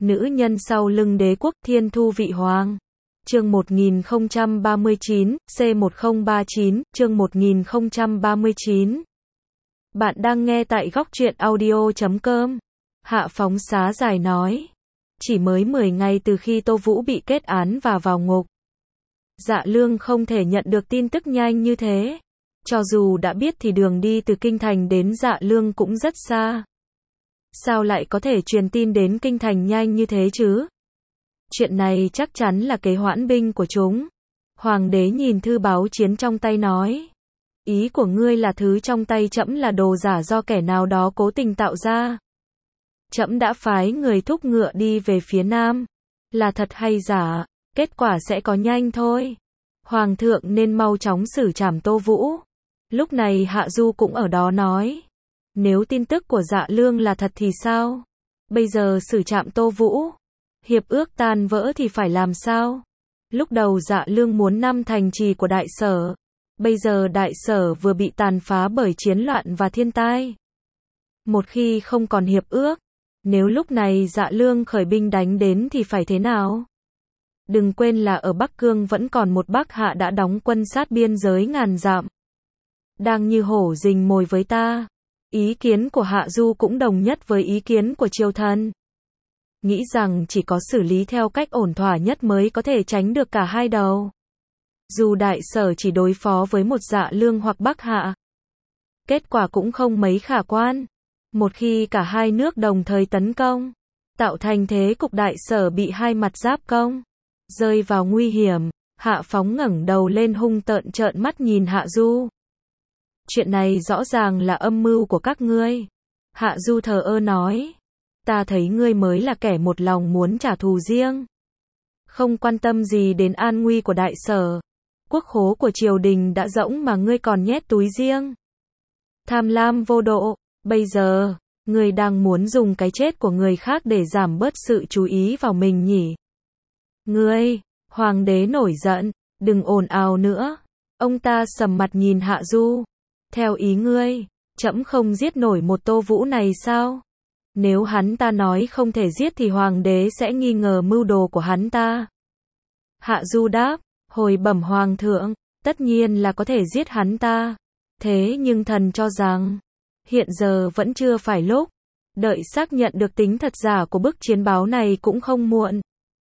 Nữ nhân sau lưng đế quốc Thiên Thu Vị Hoàng. Chương 1039, C1039, chương 1039. Bạn đang nghe tại góc truyện audio.com. Hạ Phóng xá dài nói. Chỉ mới 10 ngày từ khi Tô Vũ bị kết án và vào ngục. Dạ Lương không thể nhận được tin tức nhanh như thế. Cho dù đã biết thì đường đi từ Kinh Thành đến Dạ Lương cũng rất xa. Sao lại có thể truyền tin đến Kinh Thành nhanh như thế chứ? Chuyện này chắc chắn là kế hoãn binh của chúng. Hoàng đế nhìn thư báo chiến trong tay nói. Ý của ngươi là thứ trong tay trẫm là đồ giả do kẻ nào đó cố tình tạo ra. Trẫm đã phái người thúc ngựa đi về phía nam. Là thật hay giả, kết quả sẽ có nhanh thôi. Hoàng thượng nên mau chóng xử trảm Tô Vũ. Lúc này Hạ Du cũng ở đó nói. Nếu tin tức của Dạ Lương là thật thì sao? Bây giờ xử trảm Tô Vũ. Hiệp ước tan vỡ thì phải làm sao? Lúc đầu Dạ Lương muốn 5 thành trì của Đại Sở. Bây giờ Đại Sở vừa bị tàn phá bởi chiến loạn và thiên tai. Một khi không còn hiệp ước, nếu lúc này Dạ Lương khởi binh đánh đến thì phải thế nào? Đừng quên là ở Bắc Cương vẫn còn một Bắc Hạ đã đóng quân sát biên giới ngàn dặm. Đang như hổ rình mồi với ta. Ý kiến của Hạ Du cũng đồng nhất với ý kiến của triều thần. Nghĩ rằng chỉ có xử lý theo cách ổn thỏa nhất mới có thể tránh được cả hai đầu. Dù Đại Sở chỉ đối phó với một Dạ Lương hoặc Bắc Hạ, kết quả cũng không mấy khả quan. Một khi cả hai nước đồng thời tấn công, tạo thành thế cục Đại Sở bị hai mặt giáp công, rơi vào nguy hiểm. Hạ Phóng ngẩng đầu lên hung tợn trợn mắt nhìn Hạ Du. Chuyện này rõ ràng là âm mưu của các ngươi. Hạ Du thờ ơ nói. Ta thấy ngươi mới là kẻ một lòng muốn trả thù riêng. Không quan tâm gì đến an nguy của Đại Sở. Quốc khố của triều đình đã rỗng mà ngươi còn nhét túi riêng. Tham lam vô độ. Bây giờ, ngươi đang muốn dùng cái chết của người khác để giảm bớt sự chú ý vào mình nhỉ? Ngươi, Hoàng đế nổi giận. Đừng ồn ào nữa. Ông ta sầm mặt nhìn Hạ Du. Theo ý ngươi, trẫm không giết nổi một Tô Vũ này sao? Nếu hắn ta nói không thể giết thì hoàng đế sẽ nghi ngờ mưu đồ của hắn ta. Hạ Du đáp, hồi bẩm hoàng thượng, tất nhiên là có thể giết hắn ta. Thế nhưng thần cho rằng, hiện giờ vẫn chưa phải lúc. Đợi xác nhận được tính thật giả của bức chiến báo này cũng không muộn.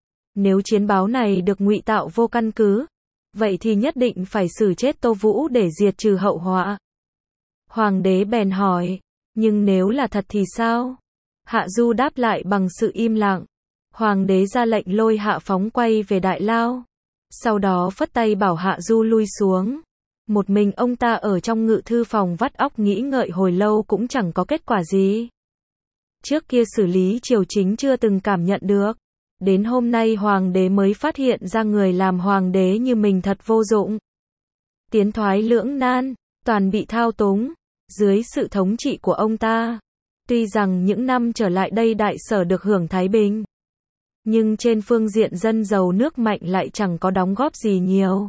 Nếu chiến báo này được ngụy tạo vô căn cứ, vậy thì nhất định phải xử chết Tô Vũ để diệt trừ hậu họa. Hoàng đế bèn hỏi, nhưng nếu là thật thì sao? Hạ Du đáp lại bằng sự im lặng. Hoàng đế ra lệnh lôi Hạ Phóng quay về đại lao. Sau đó phất tay bảo Hạ Du lui xuống. Một mình ông ta ở trong ngự thư phòng vắt óc nghĩ ngợi hồi lâu cũng chẳng có kết quả gì. Trước kia xử lý triều chính chưa từng cảm nhận được. Đến hôm nay hoàng đế mới phát hiện ra người làm hoàng đế như mình thật vô dụng. Tiến thoái lưỡng nan, toàn bị thao túng. Dưới sự thống trị của ông ta. Tuy rằng những năm trở lại đây Đại Sở được hưởng thái bình, nhưng trên phương diện dân giàu nước mạnh lại chẳng có đóng góp gì nhiều.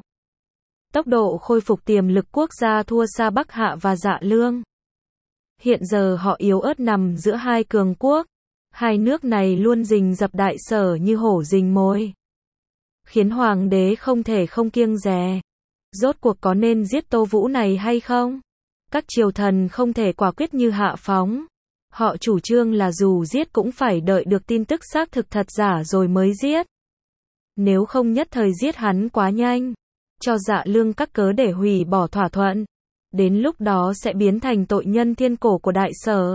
Tốc độ khôi phục tiềm lực quốc gia thua xa Bắc Hạ và Dạ Lương. Hiện giờ họ yếu ớt nằm giữa hai cường quốc. Hai nước này luôn rình rập Đại Sở như hổ rình mồi. Khiến hoàng đế không thể không kiêng dè. Rốt cuộc có nên giết Tô Vũ này hay không? Các triều thần không thể quả quyết như Hạ Phóng. Họ chủ trương là dù giết cũng phải đợi được tin tức xác thực thật giả rồi mới giết. Nếu không nhất thời giết hắn quá nhanh, cho Dạ Lương các cớ để hủy bỏ thỏa thuận. Đến lúc đó sẽ biến thành tội nhân thiên cổ của Đại Sở.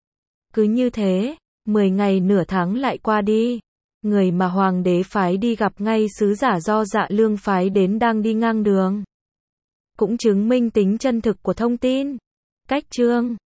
Cứ như thế, 10 ngày nửa tháng lại qua đi. Người mà hoàng đế phái đi gặp ngay sứ giả do Dạ Lương phái đến đang đi ngang đường. Cũng chứng minh tính chân thực của thông tin. Cách chương